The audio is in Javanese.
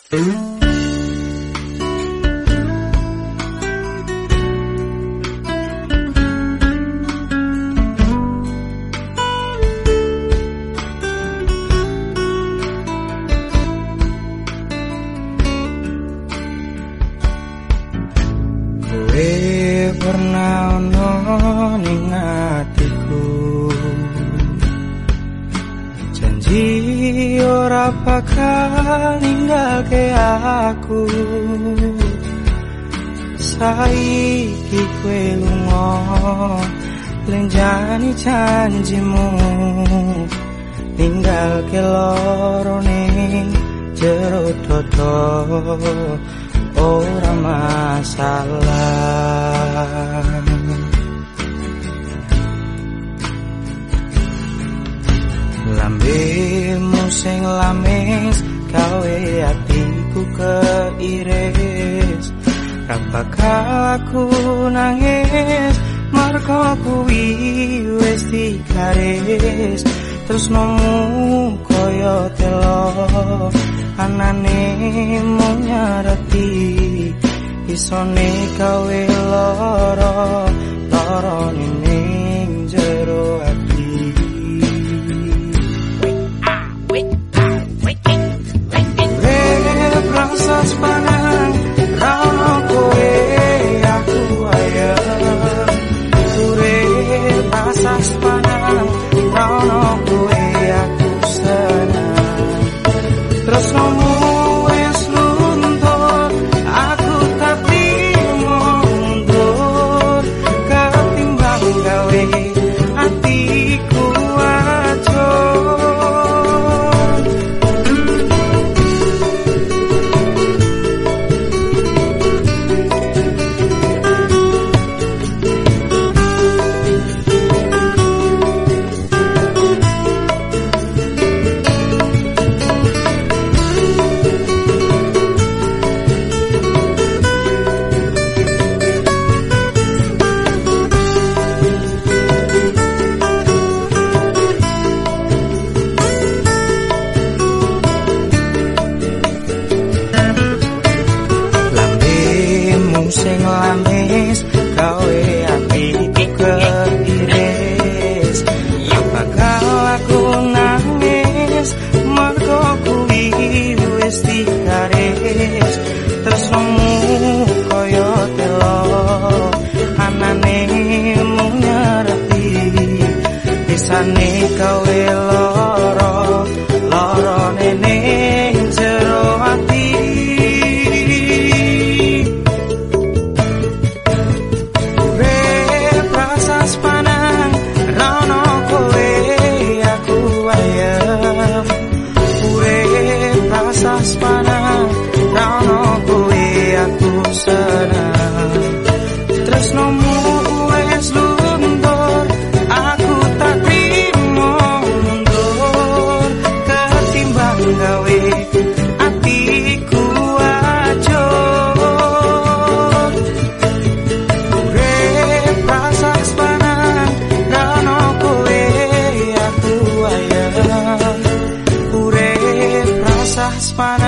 Pernah ono ning atiku, janji ora bakal ninggalke aku. Saiki kowe lunga lenjani janjimu, ninggalke loro ning jero dodo. Ora masalah, lambemu sing lamis gawe atiku keiris. Ra bakal aku nangis mergo kuwi wis digaris. Tresnomu koyo telo anane mung nyareti, isone gawe loro ning jero ati. Rasa sepanang rano kowe aku ayam, urip rasa sepanang rano kowe aku senang. Terus ngomong sing lamis gawe atiku keiris. Ya bakal aku nangis mergo kuwi wis digaris. Tresnomu koyo telo anane mung nyareti, bisane gawe loro ning jero ati. Sepanang rano kowe aku senang. Tresnomu wis luntur, aku tak trimo mundur. Ketimbang gawe atiku ajur. Urip rasa sepanang rano kowe aku ayam, urip rasa sepanang